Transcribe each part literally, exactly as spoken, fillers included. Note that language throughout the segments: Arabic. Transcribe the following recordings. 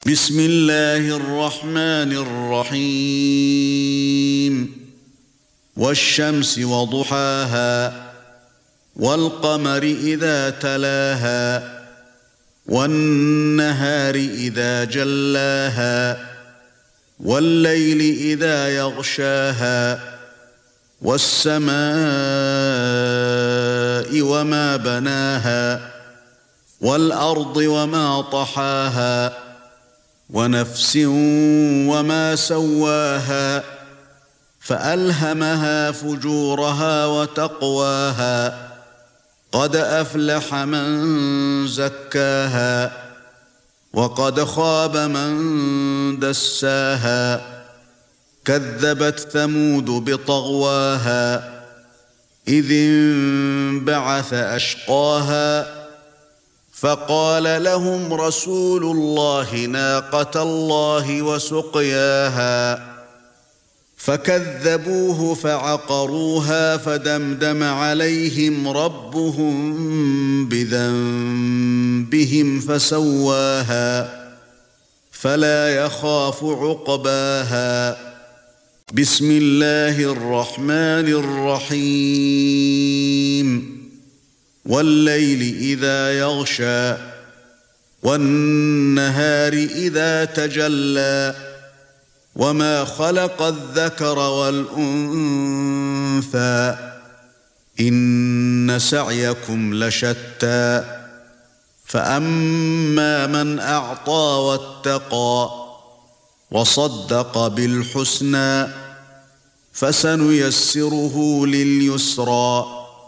بسم الله الرحمن الرحيم والشمس وضحاها والقمر إذا تلاها والنهار إذا جلاها والليل إذا يغشاها والسماء وما بناها والأرض وما طحاها ونفس وما سواها فألهمها فجورها وتقواها قد أفلح من زكاها وقد خاب من دساها كذبت ثمود بطغواها إذ انبعث أشقاها فقال لهم رسول الله ناقة الله وسقياها فكذبوه فعقروها فدمدم عليهم ربهم بذنبهم فسواها فلا يخاف عقباها بسم الله الرحمن الرحيم والليل إذا يغشى والنهار إذا تجلى وما خلق الذكر والأنثى إن سعيكم لشتى فأما من أعطى واتقى وصدق بالحسنى فسنيسره لليسرى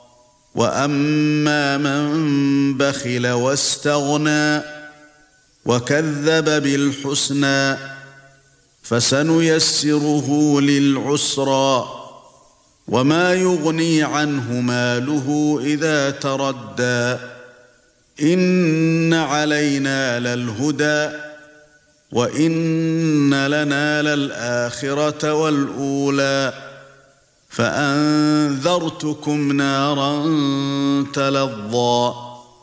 وأما من بخل واستغنى وكذب بالحسنى فسنيسره للعسرى وما يغني عنه ماله إذا تردى إن علينا للهدى وإن لنا للآخرة والأولى فأنذرتكم نارا تلظى